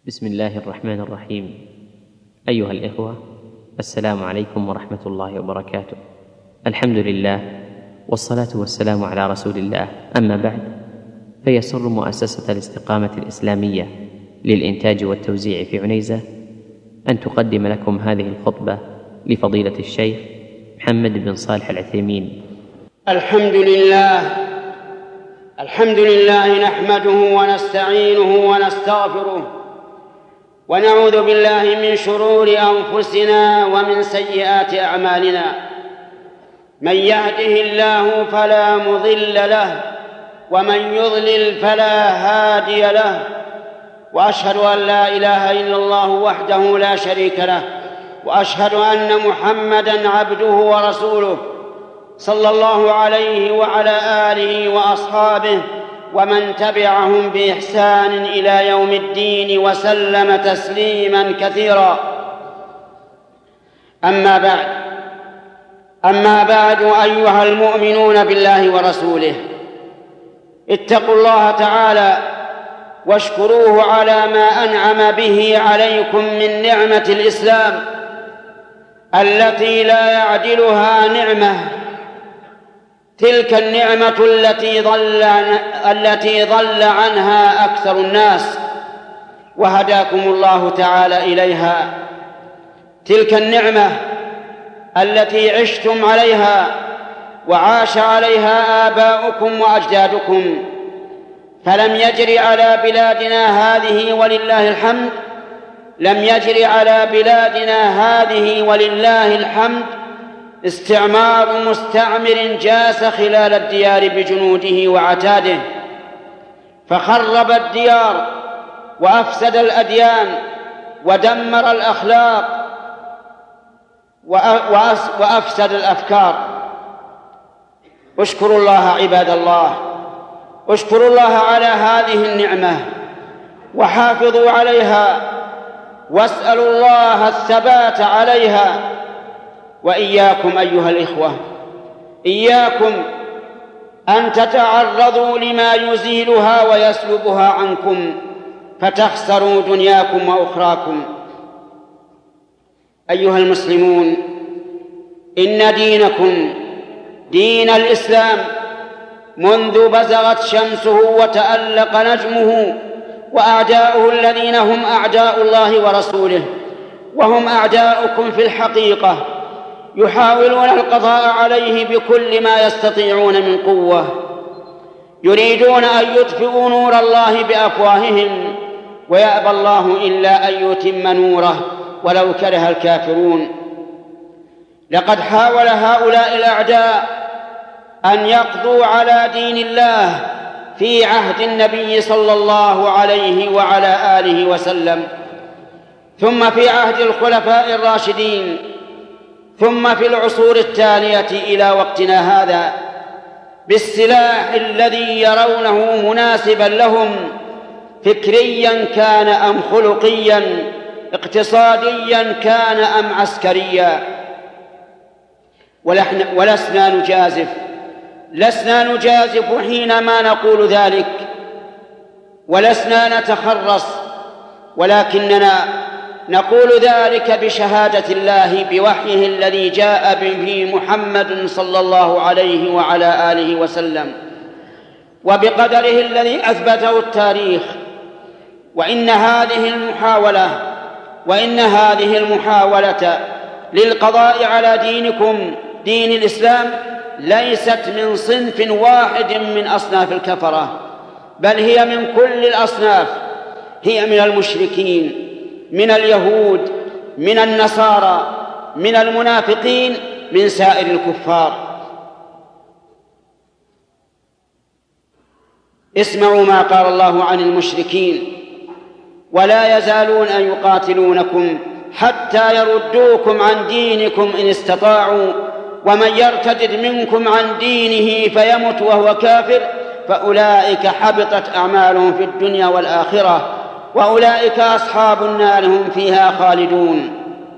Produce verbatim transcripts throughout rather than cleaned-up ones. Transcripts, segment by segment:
بسم الله الرحمن الرحيم. أيها الإخوة، السلام عليكم ورحمة الله وبركاته. الحمد لله والصلاة والسلام على رسول الله، أما بعد، فيسر مؤسسة الاستقامة الإسلامية للإنتاج والتوزيع في عنيزة أن تقدم لكم هذه الخطبة لفضيلة الشيخ محمد بن صالح العثيمين. الحمد لله الحمد لله نحمده ونستعينه ونستغفره ونعوذ بالله من شرور أنفسنا ومن سيئات أعمالنا. من يهده الله فلا مضل له ومن يضلل فلا هادي له، وأشهد أن لا إله إلا الله وحده لا شريك له، وأشهد أن محمدًا عبده ورسوله صلى الله عليه وعلى آله وأصحابه ومن تبعهم بإحسان إلى يوم الدين وسلم تسليماً كثيراً. أما بعد أما بعد أيها المؤمنون بالله ورسوله، اتقوا الله تعالى واشكروه على ما أنعم به عليكم من نعمة الإسلام التي لا يعدلها نعمة، تلك النعمة التي ضل التي ضل عنها أكثر الناس وهداكم الله تعالى إليها، تلك النعمة التي عشتم عليها وعاش عليها آباؤكم وأجدادكم، فلم يجري على بلادنا هذه ولله الحمد لم يجري على بلادنا هذه ولله الحمد استعمار مستعمر جاس خلال الديار بجنوده وعتاده، فخرب الديار وأفسد الأديان ودمر الأخلاق وأفسد الأفكار. اشكروا الله عباد الله، اشكروا الله على هذه النعمة وحافظوا عليها واسألوا الله الثبات عليها. وإياكم أيها الإخوة، إياكم أن تتعرضوا لما يزيلها ويسلبها عنكم فتخسروا دنياكم وأخراكم. أيها المسلمون، إن دينكم دين الإسلام منذ بزغت شمسه وتألق نجمه وأعداؤه الذين هم أعداء الله ورسوله وهم أعداؤكم في الحقيقة يحاولون القضاء عليه بكل ما يستطيعون من قوة، يريدون أن يطفئوا نور الله بأفواههم ويأبى الله إلا أن يتم نوره ولو كره الكافرون. لقد حاول هؤلاء الأعداء أن يقضوا على دين الله في عهد النبي صلى الله عليه وعلى آله وسلم، ثم في عهد الخلفاء الراشدين، ثم في العصور التالية إلى وقتنا هذا، بالسلاح الذي يرونه مناسبا لهم فكريا كان أم خلقيا، اقتصاديا كان أم عسكريا. ولسنا نجازف لسنا نجازف حينما نقول ذلك، ولسنا نتخرص، ولكننا نقول ذلك بشهادة الله بوحيه الذي جاء به محمد صلى الله عليه وعلى آله وسلم وبقدره الذي أثبته التاريخ. وإن هذه المحاولة وإن هذه المحاولة للقضاء على دينكم دين الإسلام ليست من صنف واحد من أصناف الكفرة، بل هي من كل الأصناف، هي من المشركين، من اليهود، من النصارى، من المنافقين، من سائر الكفار. اسمعوا ما قال الله عن المشركين: ولا يزالون أن يقاتلونكم حتى يردوكم عن دينكم إن استطاعوا ومن يرتد منكم عن دينه فيمت وهو كافر فأولئك حبطت أعمالهم في الدنيا والآخرة وأولئك أصحاب النار هم فيها خالدون.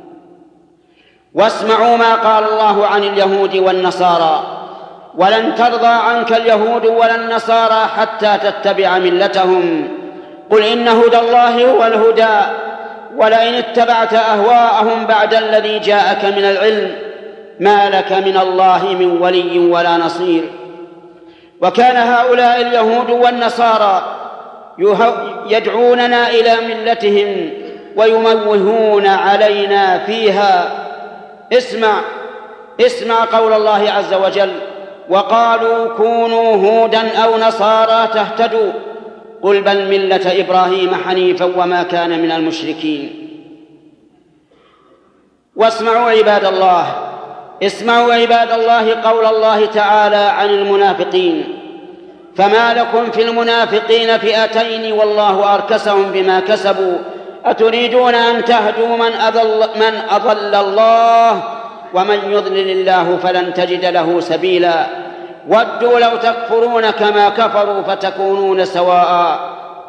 واسمعوا ما قال الله عن اليهود والنصارى: ولن ترضى عنك اليهود ولا النصارى حتى تتبع ملتهم قل إن هدى الله هو الهدى ولئن اتبعت أهواءهم بعد الذي جاءك من العلم ما لك من الله من ولي ولا نصير. وكان هؤلاء اليهود والنصارى يدعوننا إلى ملتهم ويموهون علينا فيها. اسمع اسمع قول الله عز وجل: وقالوا كونوا هودا أو نصارى تهتدوا قل بل ملة إبراهيم حنيفا وما كان من المشركين. واسمعوا عباد الله اسمعوا عباد الله قول الله تعالى عن المنافقين: فما لكم في المنافقين فئتين والله أركسهم بما كسبوا أتريدون أن تهدوا من أضل, من أضل الله ومن يضلل الله فلن تجد له سبيلا ودوا لو تكفرون كما كفروا فتكونون سواء.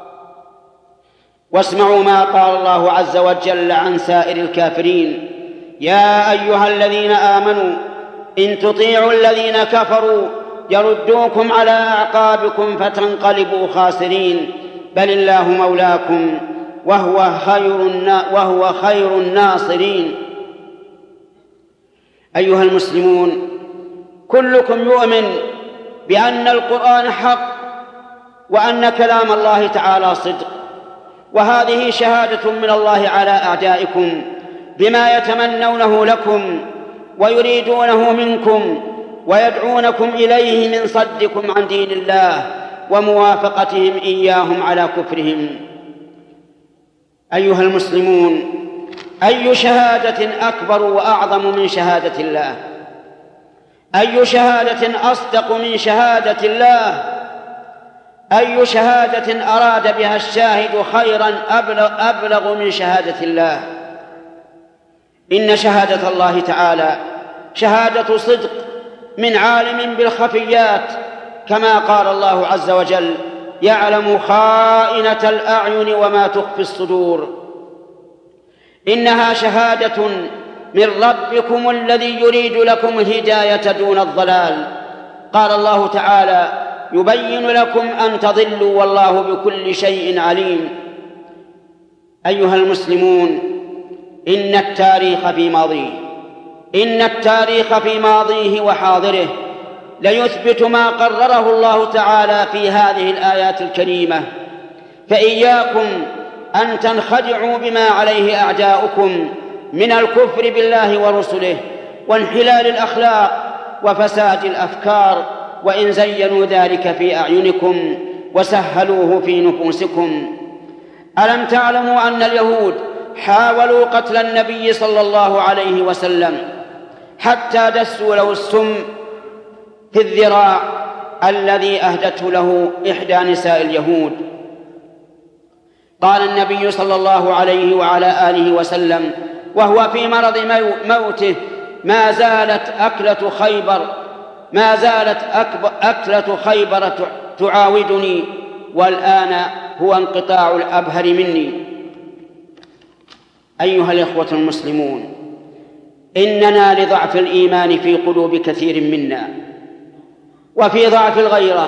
واسمعوا ما قال الله عز وجل عن سائر الكافرين: يا أيها الذين آمنوا إن تطيعوا الذين كفروا يردوكم على أعقابكم فتنقلبوا خاسرين بل الله مولاكم وهو خير وهو خير الناصرين. أيها المسلمون، كلكم يؤمن بأن القرآن حق وأن كلام الله تعالى صدق، وهذه شهادة من الله على أعدائكم بما يتمنونه لكم ويريدونه منكم ويدعونكم إليه من صدكم عن دين الله وموافقتهم إياهم على كفرهم. أيها المسلمون، أي شهادة أكبر وأعظم من شهادة الله؟ أي شهادة أصدق من شهادة الله؟ أي شهادة أراد بها الشاهد خيرا أبلغ, أبلغ من شهادة الله؟ إن شهادة الله تعالى شهادة صدق من عالم بالخفيات، كما قال الله عز وجل: يعلم خائنة الأعين وما تخفي الصدور. إنها شهادة من ربكم الذي يريد لكم الهداية دون الضلال. قال الله تعالى: يبين لكم أن تضلوا والله بكل شيء عليم. أيها المسلمون، إن التاريخ في ماضيه إن التاريخ في ماضيه وحاضره ليثبت ما قرره الله تعالى في هذه الآيات الكريمة، فإياكم أن تنخدعوا بما عليه أعداؤكم من الكفر بالله ورسله وانحلال الأخلاق وفساد الأفكار، وإن زينوا ذلك في أعينكم وسهلوه في نفوسكم. ألم تعلموا أن اليهود حاولوا قتل النبي صلى الله عليه وسلم حتى دسوا له السم في الذراع الذي أهدته له إحدى نساء اليهود؟ قال النبي صلى الله عليه وعلى آله وسلم وهو في مرض موته: ما زالت أكلة خيبر ما زالت أكلة خيبر تعاودني والآن هو انقطاع الأبهر مني. أيها الإخوة المسلمون، إننا لضعف الإيمان في قلوب كثير منا وفي ضعف الغيرة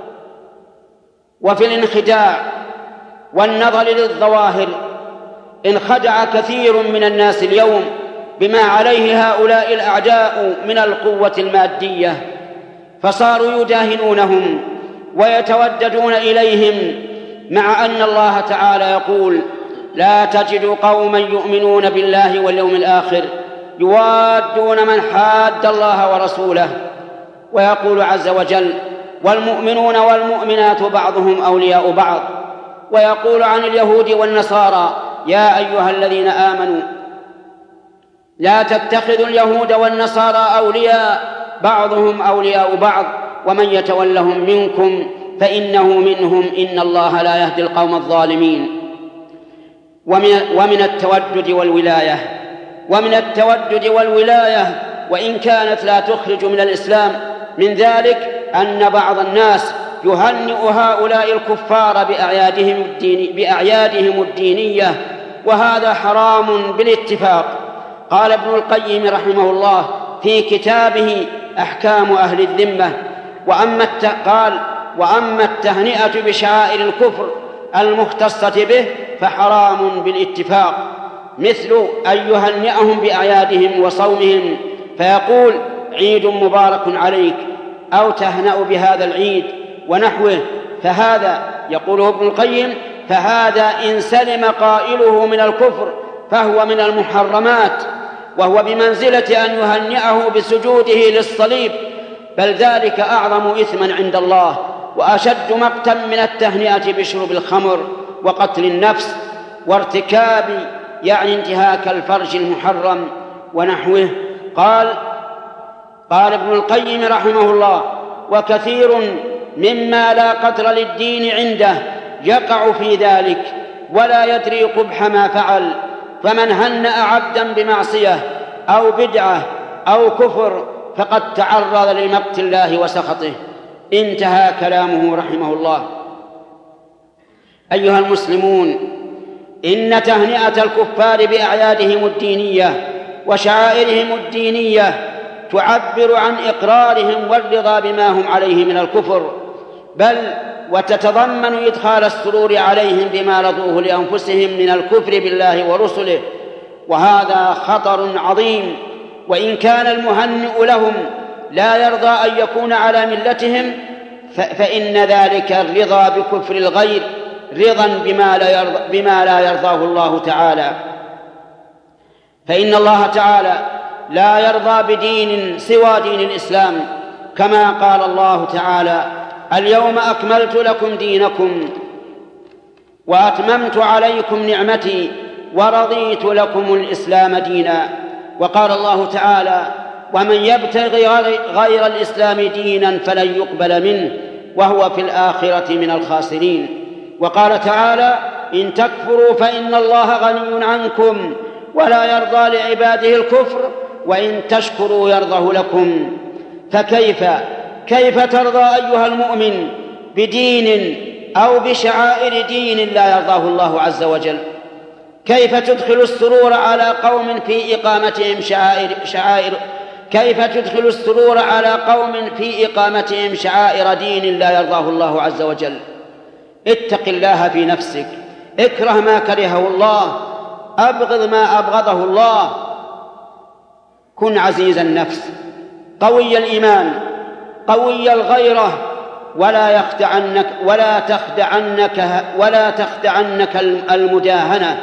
وفي الانخداع والنظر للظواهر انخدع كثير من الناس اليوم بما عليه هؤلاء الأعداء من القوة المادية، فصاروا يداهنونهم ويتوددون إليهم، مع أن الله تعالى يقول: لا تجد قوما يؤمنون بالله واليوم الآخر يوادون من حاد الله ورسوله. ويقول عز وجل: والمؤمنون والمؤمنات بعضهم أولياء بعض. ويقول عن اليهود والنصارى: يا أيها الذين آمنوا لا تتخذوا اليهود والنصارى أولياء بعضهم أولياء بعض ومن يتولهم منكم فإنه منهم إن الله لا يهدي القوم الظالمين. ومن التودد والولاية ومن التودد والولاية وإن كانت لا تخرج من الإسلام، من ذلك أن بعض الناس يهنئ هؤلاء الكفار بأعيادهم, الدين بأعيادهم الدينية، وهذا حرام بالاتفاق. قال ابن القيم رحمه الله في كتابه أحكام أهل الذمة: وأما قال وأما التهنئة بشعائر الكفر المختصة به فحرام بالاتفاق، مثل أن يهنئهم بأعيادهم وصومهم فيقول عيد مبارك عليك أو تهنأ بهذا العيد ونحوه، فهذا يقوله ابن القيم فهذا إن سلم قائله من الكفر فهو من المحرمات، وهو بمنزلة أن يهنئه بسجوده للصليب، بل ذلك أعظم إثما عند الله وأشد مقتا من التهنئة بشرب الخمر وقتل النفس وارتكاب يعني انتهاك الفرج المحرم ونحوه. قال قال ابن القيم رحمه الله: وكثير مما لا قدر للدين عنده يقع في ذلك ولا يدري قبح ما فعل، فمن هنأ عبدا بمعصية أو بدعة أو كفر فقد تعرض لمقت الله وسخطه. انتهى كلامه رحمه الله. أيها المسلمون، إن تهنئة الكفار بأعيادهم الدينية وشعائرهم الدينية تعبر عن إقرارهم والرضا بما هم عليه من الكفر، بل وتتضمن إدخال السرور عليهم بما رضوه لأنفسهم من الكفر بالله ورسله، وهذا خطر عظيم. وإن كان المهنئ لهم لا يرضى أن يكون على ملتهم فإن ذلك الرضا بكفر الغير رضا بما لا يرضى, بما لا يرضاه الله تعالى، فإن الله تعالى لا يرضى بدين سوى دين الإسلام، كما قال الله تعالى: اليوم أكملت لكم دينكم وأتممت عليكم نعمتي ورضيت لكم الإسلام دينا. وقال الله تعالى: ومن يبتغي غير الإسلام دينا فلن يقبل منه وهو في الآخرة من الخاسرين. وقال تعالى: إن تكفروا فإن الله غني عنكم ولا يرضى لعباده الكفر وإن تشكروا يرضه لكم. فكيف كيف ترضى أيها المؤمن بدين أو بشعائر دين لا يرضاه الله عز وجل؟ كيف تدخل السرور على قوم في إقامتهم شعائر, شعائر كيف تدخل السرور على قوم في إقامتهم شعائر دين لا يرضاه الله عز وجل؟ اتق الله في نفسك، اكره ما كرهه الله، أبغض ما أبغضه الله، كن عزيز النفس قوي الإيمان قوي الغيرة، ولا يخدعنك ولا تخدعنك ولا تخدعنك المداهنة.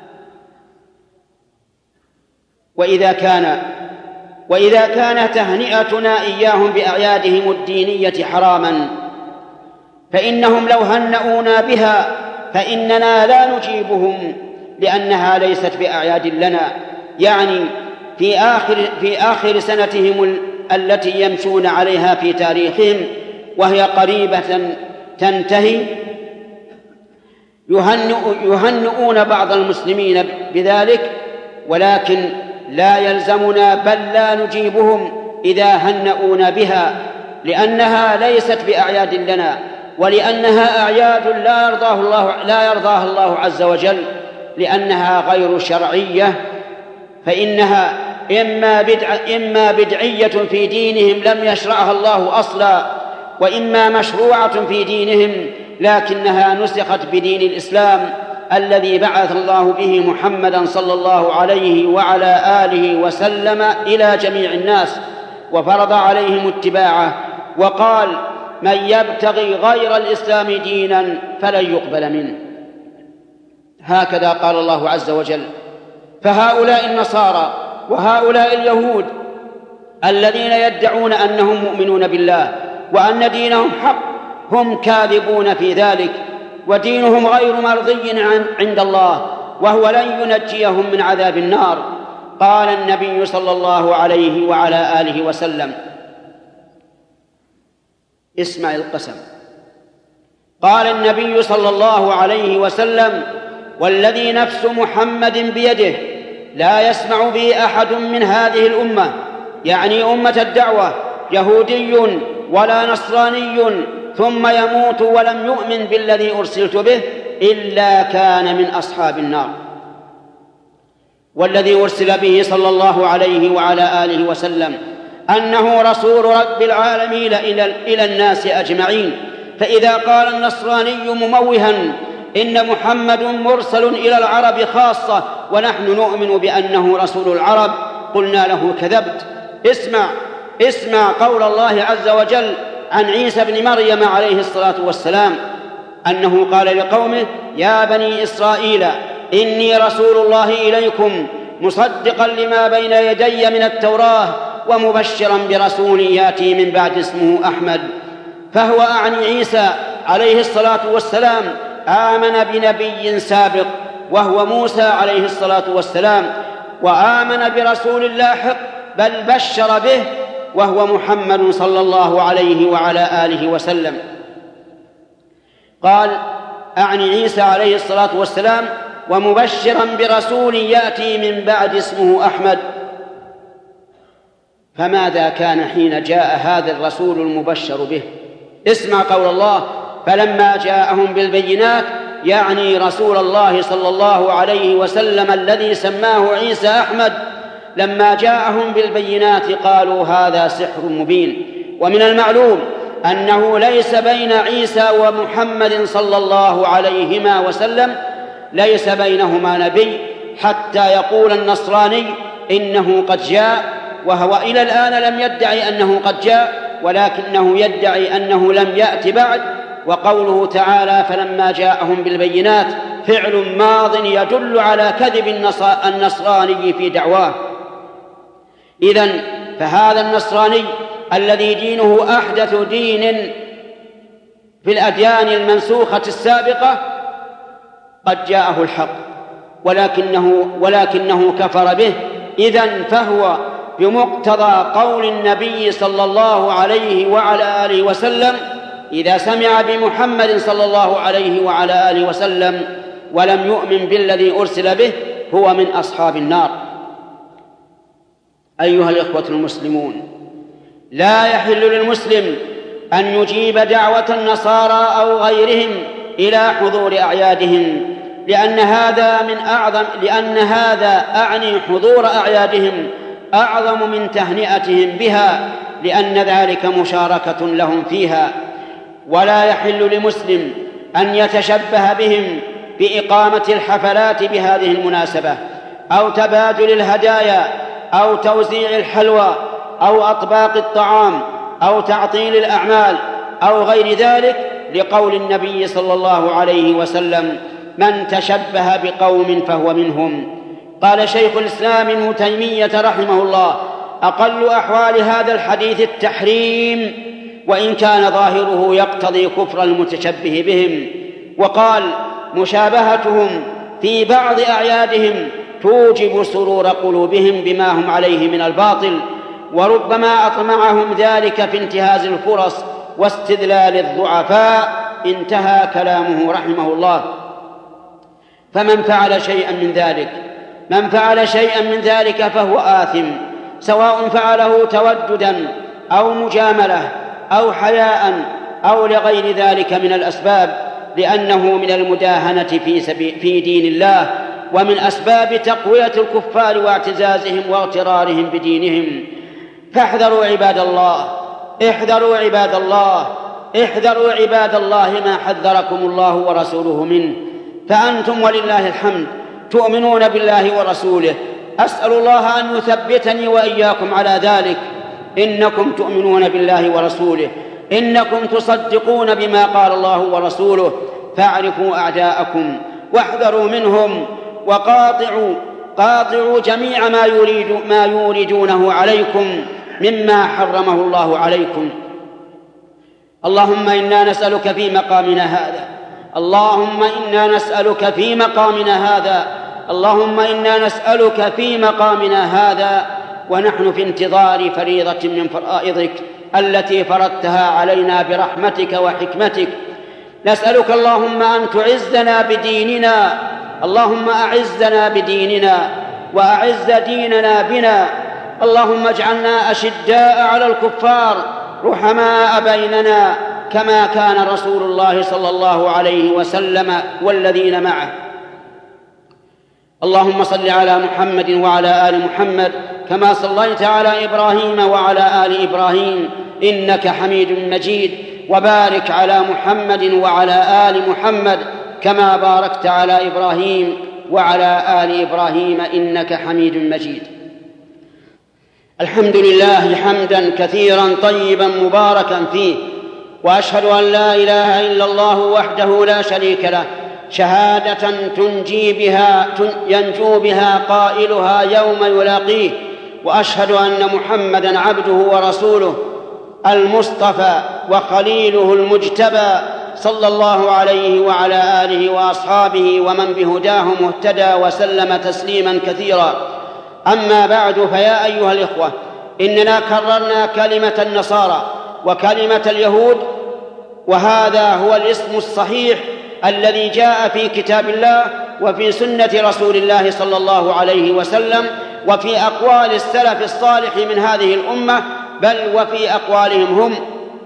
وإذا كان وإذا كان تهنئتنا إياهم بأعيادهم الدينية حراما فإنهم لو هنؤونا بها فإننا لا نجيبهم لأنها ليست بأعياد لنا، يعني في آخر, في آخر سنتهم التي يمشون عليها في تاريخهم وهي قريبة تنتهي يهنئون بعض المسلمين بذلك، ولكن لا يلزمنا بل لا نجيبهم إذا هنؤونا بها، لأنها ليست بأعياد لنا، ولأنها أعياد لا يرضاه الله لا يرضاها الله عز وجل، لأنها غير شرعية، فإنها إما بدعة إما بدعية في دينهم لم يشرعها الله أصلا، وإما مشروعة في دينهم لكنها نسخت بدين الإسلام الذي بعث الله به محمدا صلى الله عليه وعلى آله وسلم إلى جميع الناس، وفرض عليهم اتباعه، وقال: من يبتغي غير الإسلام دينا فلن يقبل منه. هكذا قال الله عز وجل. فهؤلاء النصارى وهؤلاء اليهود الذين يدعون أنهم مؤمنون بالله وأن دينهم حق هم كاذبون في ذلك، ودينهم غير مرضي عند الله، وهو لن ينجيهم من عذاب النار. قال النبي صلى الله عليه وعلى آله وسلم: اسمع القسم. قال النبي صلى الله عليه وسلم: والذي نفس محمد بيده لا يسمع بي أحد من هذه الأمة، يعني أمة الدعوة، يهودي ولا نصراني ثم يموت ولم يؤمن بالذي أرسلت به إلا كان من أصحاب النار. والذي أرسل به صلى الله عليه وعلى آله وسلم أنه رسول رب العالمين إلى الناس أجمعين، فإذا قال النصراني مموها إن محمد مرسل إلى العرب خاصة ونحن نؤمن بأنه رسول العرب، قلنا له كذبت. اسمع اسمع قول الله عز وجل عن عيسى بن مريم عليه الصلاة والسلام أنه قال لقومه: يا بني إسرائيل إني رسول الله إليكم مصدقا لما بين يدي من التوراة ومبشرا برسول يأتي من بعد اسمه أحمد. فهو أعني عيسى عليه الصلاة والسلام آمن بنبي سابق وهو موسى عليه الصلاة والسلام، وآمن برسول لاحق بل بشر به وهو محمد صلى الله عليه وعلى آله وسلم. قال أعني عيسى عليه الصلاة والسلام ومبشرا برسول يأتي من بعد اسمه أحمد. فماذا كان حين جاء هذا الرسول المبشر به؟ اسمع قول الله: فلما جاءهم بالبينات، يعني رسول الله صلى الله عليه وسلم الذي سماه عيسى أحمد، لما جاءهم بالبينات قالوا هذا سحر مبين. ومن المعلوم أنه ليس بين عيسى ومحمد صلى الله عليهما وسلم ليس بينهما نبي حتى يقول النصراني إنه قد جاء، وهو إلى الآن لم يدعي أنه قد جاء، ولكنه يدعي أنه لم يأت بعد. وقوله تعالى فلما جاءهم بالبينات فعل ماض يدل على كذب النصراني في دعواه. إذن فهذا النصراني الذي دينه أحدث دين في الأديان المنسوخة السابقة قد جاءه الحق ولكنه, ولكنه كفر به. إذن فهو بمقتضى قول النبي صلى الله عليه وعلى آله وسلم إذا سمع بمحمد صلى الله عليه وعلى آله وسلم ولم يؤمن بالذي أرسل به هو من أصحاب النار. أيها الإخوة المسلمون، لا يحل للمسلم أن يجيب دعوة النصارى أو غيرهم إلى حضور أعيادهم، لأن هذا من أعظم لأن هذا أعني حضور أعيادهم أعظم من تهنئتهم بها، لأن ذلك مشاركة لهم فيها. ولا يحل لمسلم أن يتشبه بهم بإقامة الحفلات بهذه المناسبة أو تبادل الهدايا أو توزيع الحلوى أو أطباق الطعام أو تعطيل الأعمال أو غير ذلك، لقول النبي صلى الله عليه وسلم: من تشبه بقوم فهو منهم. قال شيخ الإسلام ابن تيمية رحمه الله: أقل أحوال هذا الحديث التحريم، وإن كان ظاهره يقتضي كفر المتشبه بهم. وقال: مشابهتهم في بعض أعيادهم توجب سرور قلوبهم بما هم عليه من الباطل، وربما أطمعهم ذلك في انتهاز الفرص واستذلال الضعفاء. انتهى كلامه رحمه الله. فمن فعل شيئا من ذلك من فعل شيئا من ذلك فهو آثم، سواء فعله توددا أو مجاملة أو حياء أو لغير ذلك من الأسباب، لأنه من المداهنة في, في دين الله، ومن أسباب تقوية الكفار واعتزازهم واغترارهم بدينهم. فاحذروا عباد الله احذروا عباد الله احذروا عباد الله ما حذركم الله ورسوله منه. فأنتم ولله الحمد تؤمنون بالله ورسوله. أسأل الله أن يثبتني وإياكم على ذلك. إنكم تؤمنون بالله ورسوله، إنكم تصدقون بما قال الله ورسوله. فاعرفوا أعداءكم واحذروا منهم، وقاطعوا قاطعوا جميع ما يريد ما يوردونه عليكم مما حرمه الله عليكم. اللهم إنا نسألك في مقامنا هذا اللهم إنا نسألك في مقامنا هذا اللهم إنا نسألك في مقامنا هذا ونحن في انتظار فريضة من فرائضك التي فرضتها علينا برحمتك وحكمتك. نسألك اللهم أن تعزنا بديننا اللهم أعزنا بديننا وأعز ديننا بنا. اللهم اجعلنا أشداء على الكفار رحماء بيننا كما كان رسول الله صلى الله عليه وسلم والذين معه. اللهم صل على محمد وعلى آل محمد كما صليت على إبراهيم وعلى آل إبراهيم إنك حميد مجيد، وبارك على محمد وعلى آل محمد كما باركت على إبراهيم وعلى آل إبراهيم إنك حميد مجيد. الحمد لله حمدا كثيرا طيبا مباركا فيه، وأشهد أن لا إله إلا الله وحده لا شريك له شهادة تنجي بها ينجو بها قائلها يوم يلاقيه، وأشهد أن محمدا عبده ورسوله المصطفى وخليله المجتبى صلى الله عليه وعلى آله وأصحابه ومن بهداه مهتدى وسلم تسليما كثيرا. أما بعد، فيا أيها الإخوة، إننا كررنا كلمة النصارى وكلمة اليهود، وهذا هو الاسم الصحيح الذي جاء في كتاب الله وفي سنة رسول الله صلى الله عليه وسلم وفي أقوال السلف الصالح من هذه الأمة، بل وفي أقوالهم هم.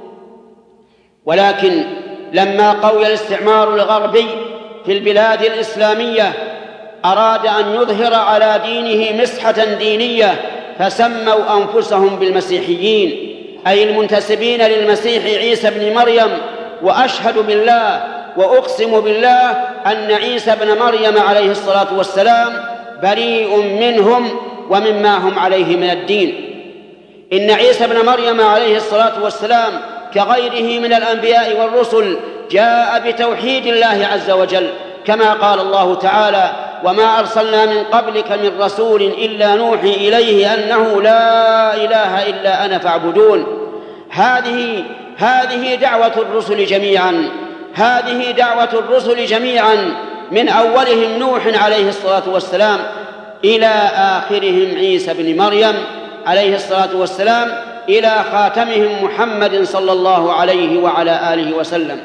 ولكن لما قوي الاستعمار الغربي في البلاد الإسلامية أراد أن يظهر على دينه مسحة دينية، فسموا أنفسهم بالمسيحيين، أي المنتسبين للمسيح عيسى بن مريم. وأشهد بالله وأقسم بالله أن عيسى بن مريم عليه الصلاة والسلام بريء منهم ومما هم عليه من الدين. إن عيسى بن مريم عليه الصلاة والسلام كغيره من الأنبياء والرسل جاء بتوحيد الله عز وجل، كما قال الله تعالى: وما أرسلنا من قبلك من رسول إلا نوحي إليه أنه لا إله إلا أنا فاعبدون. هذه هذه دعوة الرسل جميعا هذه دعوة الرسل جميعا من أولهم نوح عليه الصلاة والسلام إلى آخرهم عيسى بن مريم عليه الصلاة والسلام إلى خاتمهم محمد صلى الله عليه وعلى آله وسلم.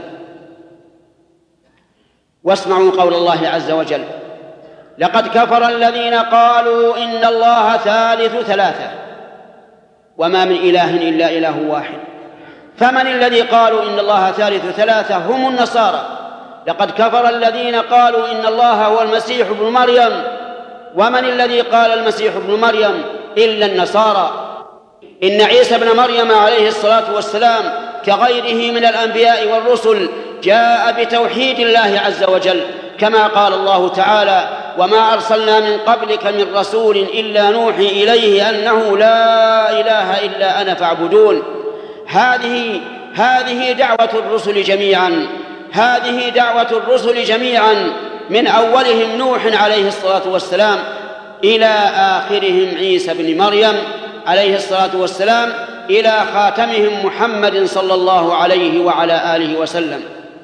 واسمعوا قول الله عز وجل: لقد كفر الذين قالوا إن الله ثالث ثلاثة وما من إله إلا إله واحد. فمن الذي قالوا إن الله ثالث ثلاثة؟ هم النصارى. لقد كفر الذين قالوا إن الله هو المسيح ابن مريم. ومن الذي قال المسيح ابن مريم إلا النصارى. إن عيسى بن مريم عليه الصلاة والسلام كغيره من الأنبياء والرسل جاء بتوحيد الله عز وجل، كما قال الله تعالى: وما أرسلنا من قبلك من رسول إلا نوحي إليه أنه لا إله إلا أنا فاعبدون. هذه هذه دعوة الرسل جميعا هذه دعوة الرسل جميعا من أولهم نوح عليه الصلاة والسلام إلى آخرهم عيسى بن مريم عليه الصلاة والسلام إلى خاتمهم محمد صلى الله عليه وعلى آله وسلم.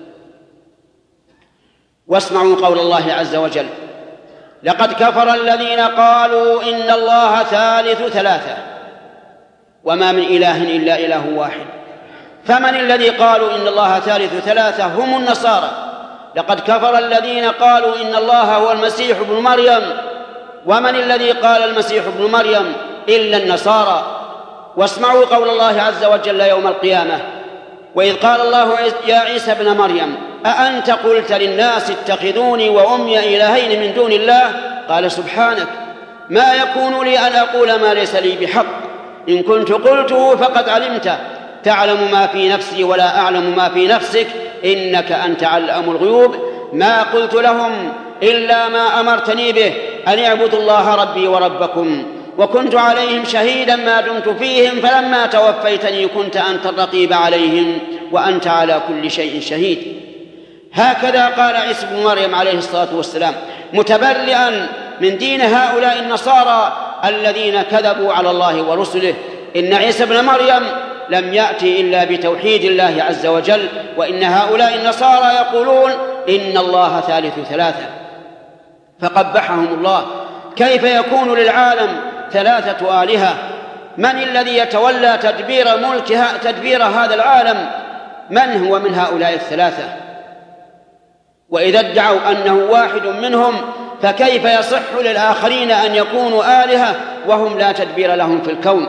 واسمعوا قول الله عز وجل: لقد كفر الذين قالوا إن الله ثالث ثلاثة وما من إله إلا إله واحد. فمن الذي قالوا إن الله ثالث ثلاثة؟ هم النصارى. لقد كفر الذين قالوا إن الله هو المسيح ابن مريم. ومن الذي قال المسيح ابن مريم إلا النصارى. واسمعوا قول الله عز وجل يوم القيامة: وإذ قال الله يا عيسى ابن مريم أأنت قلت للناس اتخذوني وأمي إلهين من دون الله؟ قال سبحانك ما يكون لي أن أقول ما ليس لي بحق، إن كنت قلته فقد علمته، تعلم ما في نفسي ولا أعلم ما في نفسك، إنك أنت علام الغيوب. ما قلت لهم إلا ما أمرتني به، أن اعبدوا الله ربي وربكم، وكنت عليهم شهيدا ما دمت فيهم، فلما توفيتني كنت أنت الرقيب عليهم وأنت على كل شيء شهيد. هكذا قال عيسى بن مريم عليه الصلاة والسلام، متبرئا من دين هؤلاء النصارى الذين كذبوا على الله ورسله. إن عيسى بن مريم لم يأتي إلا بتوحيد الله عز وجل، وإن هؤلاء النصارى يقولون إن الله ثالث ثلاثة، فقبحهم الله. كيف يكون للعالم ثلاثة آلهة؟ من الذي يتولى تدبير ملكها تدبير هذا العالم؟ من هو من هؤلاء الثلاثة؟ وإذا ادعوا أنه واحد منهم فكيف يصح للآخرين أن يكونوا آلهة وهم لا تدبير لهم في الكون؟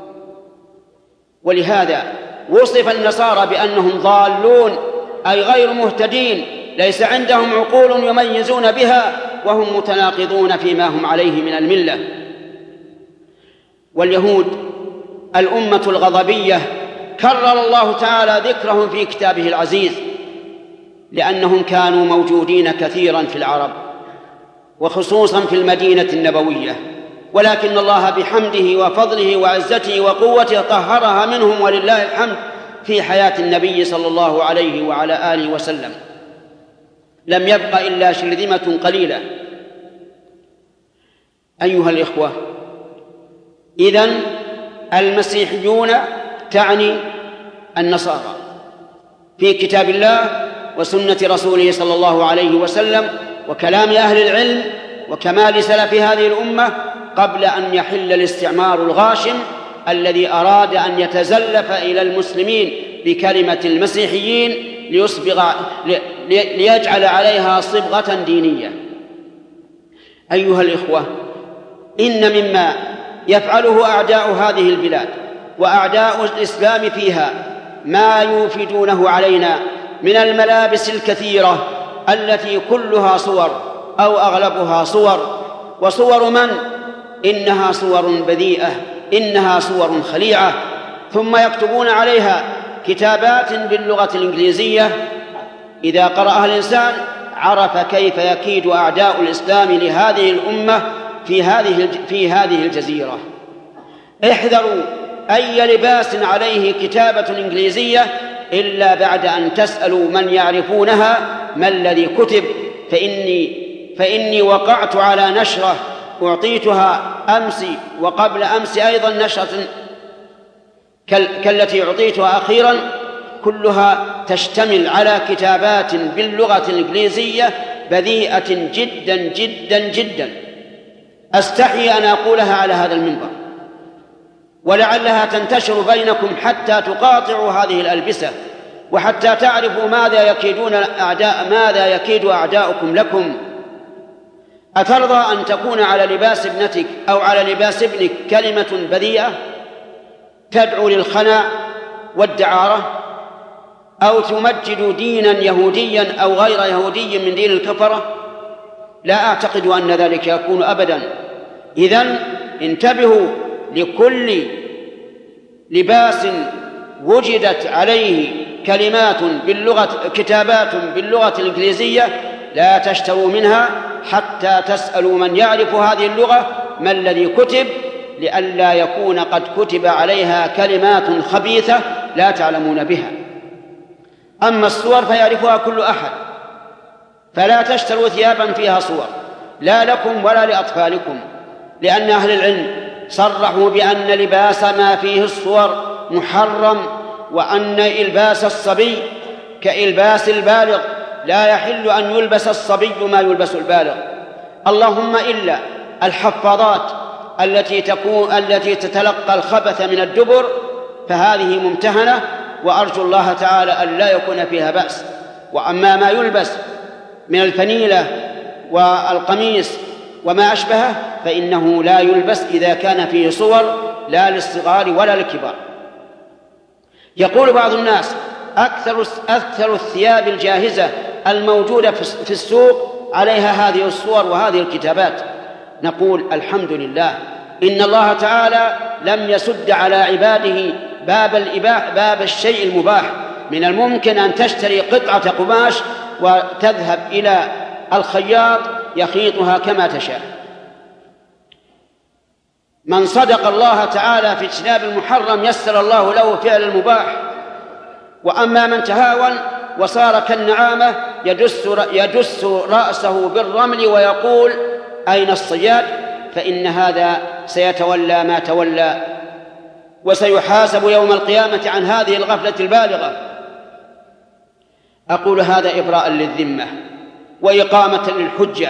ولهذا وصف النصارى بأنهم ضالون، أي غير مهتدين، ليس عندهم عقول يميزون بها، وهم متناقضون فيما هم عليه من الملة. واليهود الأمة الغضبية كرر الله تعالى ذكرهم في كتابه العزيز، لأنهم كانوا موجودين كثيرا في العرب وخصوصا في المدينة النبوية، ولكن الله بحمده وفضله وعزته وقوته طهرها منهم ولله الحمد في حياة النبي صلى الله عليه وعلى آله وسلم. لم يبق إلا شرذمة قليلة. أيها الإخوة، إذن المسيحيون تعني النصارى في كتاب الله وسنة رسوله صلى الله عليه وسلم وكلام أهل العلم وكمال سلف هذه الأمة قبل أن يحل الاستعمار الغاشم الذي أراد أن يتزلف إلى المسلمين بكلمة المسيحيين ليصبغ ليجعل عليها صبغة دينية. أيها الإخوة، إن مما يفعله أعداء هذه البلاد وأعداء الإسلام فيها ما يوفدونه علينا من الملابس الكثيرة التي كلها صور أو أغلبها صور، وصور من؟ إنها صور بذيئة، إنها صور خليعة، ثم يكتبون عليها كتابات باللغة الإنجليزية. إذا قرأها الإنسان عرف كيف يكيد أعداء الإسلام لهذه الأمة في هذه في هذه الجزيرة. احذروا أي لباس عليه كتابة إنجليزية إلا بعد أن تسألوا من يعرفونها ما الذي كتب، فإني فإني وقعت على نشرة أعطيتها أمس وقبل أمس أيضا نشرة كالتي أعطيتها أخيرا، كلها تشتمل على كتابات باللغة الإنجليزية بذيئة جدا جدا جدا. أستحي أن أقولها على هذا المنبر، ولعلها تنتشر بينكم حتى تقاطعوا هذه الألبسة وحتى تعرفوا ماذا يكيدون أعداء ماذا يكيد أعداؤكم لكم. أترضى أن تكون على لباس ابنتك أو على لباس ابنك كلمة بذيئة تدعو للخناع والدعارة، أو تمجد دينا يهوديا أو غير يهودي من دين الكفرة؟ لا أعتقد أن ذلك يكون أبدا. إذن انتبهوا لكل لباس وجدت عليه كلمات باللغة كتابات باللغة الإنجليزية لا تشتروا منها حتى تسألوا من يعرف هذه اللغة ما الذي كتب، لئلا يكون قد كتب عليها كلمات خبيثة لا تعلمون بها. أما الصور فيعرفها كل أحد، فلا تشتروا ثيابا فيها صور لا لكم ولا لأطفالكم، لأن أهل العلم صرحوا بأن لباس ما فيه الصور محرم، وأن إلباس الصبي كإلباس البالغ، لا يحل أن يلبس الصبي ما يلبس البالغ، اللهم إلا الحفاضات التي تكون التي تتلقى الخبث من الدبر، فهذه ممتهنة وأرجو الله تعالى أن لا يكون فيها بأس. وأما ما يلبس من الفنيلة والقميص وما أشبهه فإنه لا يلبس إذا كان فيه صور لا للصغار ولا للكبار. يقول بعض الناس أكثر, أكثر الثياب الجاهزة الموجودة في السوق عليها هذه الصور وهذه الكتابات. نقول الحمد لله إن الله تعالى لم يسد على عباده باب الإباح باب الشيء المباح. من الممكن أن تشتري قطعة قماش وتذهب إلى الخياط يخيطها كما تشاء. من صدق الله تعالى في اجتناب المحرم يسر الله له فعل المباح. وأما من تهاون وصار كالنعامة يدس, يدس رأسه بالرمل ويقول أين الصياد، فإن هذا سيتولى ما تولى وسيحاسب يوم القيامة عن هذه الغفلة البالغة. أقول هذا إبراء للذمة وإقامة للحجة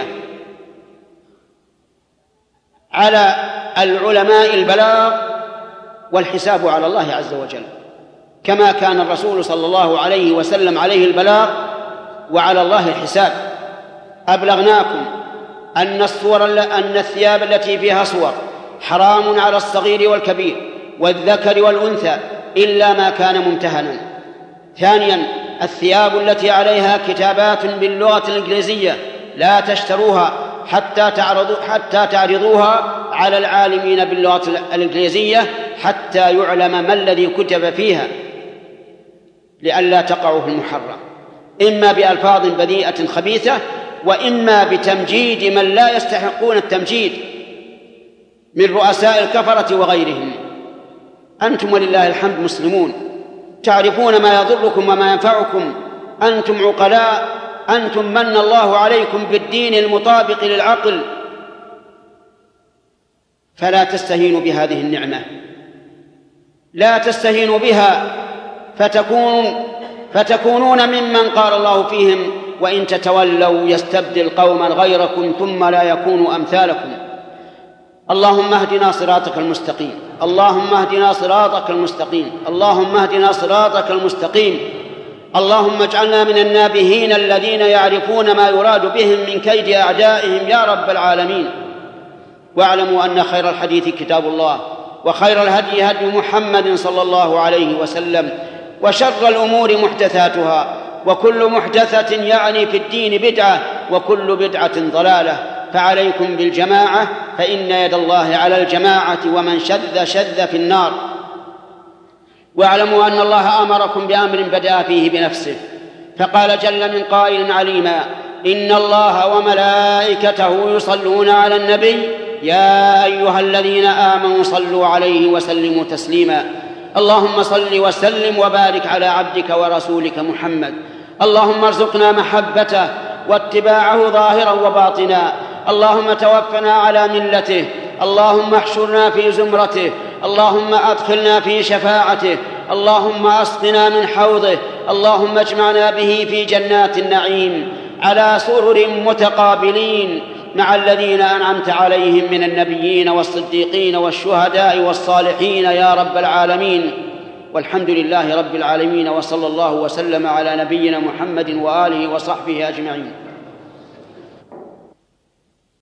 على العلماء البلاغ، والحساب على الله عز وجل، كما كان الرسول صلى الله عليه وسلم عليه البلاغ وعلى الله الحساب. أبلغناكم أن الصور أن الثياب التي فيها صور حرام على الصغير والكبير والذكر والأنثى إلا ما كان ممتهنا. ثانيا، الثياب التي عليها كتابات باللغة الإنجليزية لا تشتروها حتى تعرضوا حتى تعرضوها على العالمين باللغة الإنجليزية حتى يعلم ما الذي كتب فيها لئلا تقعوا في المحرم. إما بألفاظ بذيئة خبيثة، وإما بتمجيد من لا يستحقون التمجيد من رؤساء الكفرة وغيرهم. أنتم ولله الحمد مسلمون، تعرفون ما يضركم وما ينفعكم، أنتم عقلاء، أنتم من الله عليكم بالدين المطابق للعقل، فلا تستهينوا بهذه النعمة، لا تستهينوا بها فتكون فتكونون ممن قال الله فيهم: وإن تتولوا يستبدل قوما غيركم ثم لا يكونوا أمثالكم. اللهم اهدنا صراطك المستقيم، اللهم اهدنا صراطك المستقيم، اللهم اهدنا صراطك المستقيم. اللهم اجعلنا من النابهين الذين يعرفون ما يراد بهم من كيد أعدائهم يا رب العالمين. واعلموا أن خير الحديث كتاب الله، وخير الهدي هدي محمد صلى الله عليه وسلم، وشر الأمور محدثاتها، وكل محدثة يعني في الدين بدعة، وكل بدعة ضلالة. فعليكم بالجماعة، فإن يد الله على الجماعة، ومن شذ شذ في النار. واعلموا أن الله أمركم بأمر بدأ فيه بنفسه، فقال جل من قائل عليما: إن الله وملائكته يصلون على النبي يا أيها الذين آمنوا صلوا عليه وسلموا تسليما. اللهم صل وسلم وبارك على عبدك ورسولك محمد. اللهم ارزقنا محبته واتباعه ظاهرا وباطنا. اللهم توفنا على ملته. اللهم احشرنا في زمرته. اللهم أدخلنا في شفاعته. اللهم أسقنا من حوضه. اللهم اجمعنا به في جنات النعيم على سرر متقابلين مع الذين أنعمت عليهم من النبيين والصديقين والشهداء والصالحين يا رب العالمين. والحمد لله رب العالمين، وصلى الله وسلم على نبينا محمد وآله وصحبه أجمعين.